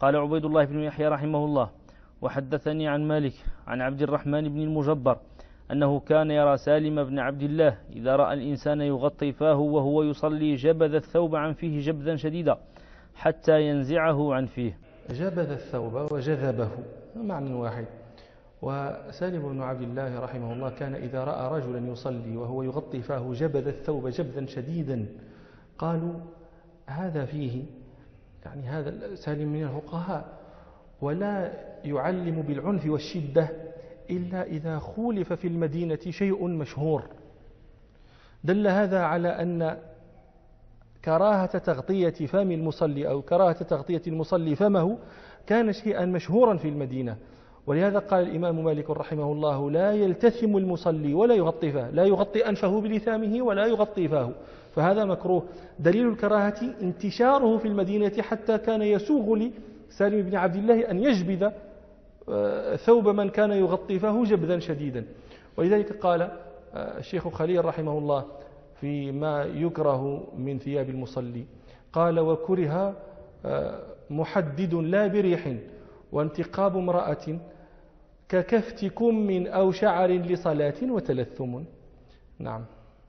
قال عبيد الله بن يحيى رحمه الله: وحدثني عن مالك عن عبد الرحمن بن المجبر أنه كان يرى سالم بن عبد الله إذا رأى الإنسان يغطي فاه وهو يصلي جبذ الثوب عن فيه جبذا شديدا حتى ينزعه عن فيه. جبذ الثوب وجذبه معنى واحد. وسالم بن عبد الله رحمه الله كان إذا رأى رجلا يصلي وهو يغطي فاه جبذ الثوب جبذا شديدا قالوا هذا فيه، يعني هذا سالم من الفقهاء ولا يعلم بالعنف والشدة إلا إذا خولف في المدينة شيء مشهور. دل هذا على أن كراهة تغطية فم المصلي أو كراهة تغطية المصلي فمه كان شيئا مشهورا في المدينة، ولهذا قال الإمام مالك رحمه الله: لا يلتثم المصلي ولا يغطي فاه، لا يغطي أنفه بلثامه ولا يغطي فاه، فهذا مكروه. دليل الكراهة انتشاره في المدينة حتى كان يسوغ لسالم بن عبد الله أن يجبذ ثوب من كان يغطي فاه جبذا شديدا. ولذلك قال الشيخ خليل رحمه الله فيما يكره من ثياب المصلي، قال: وكره محدد لا بريح وانتقاب امرأة ككفت كم أو شعر لصلاة وتلثم. نعم.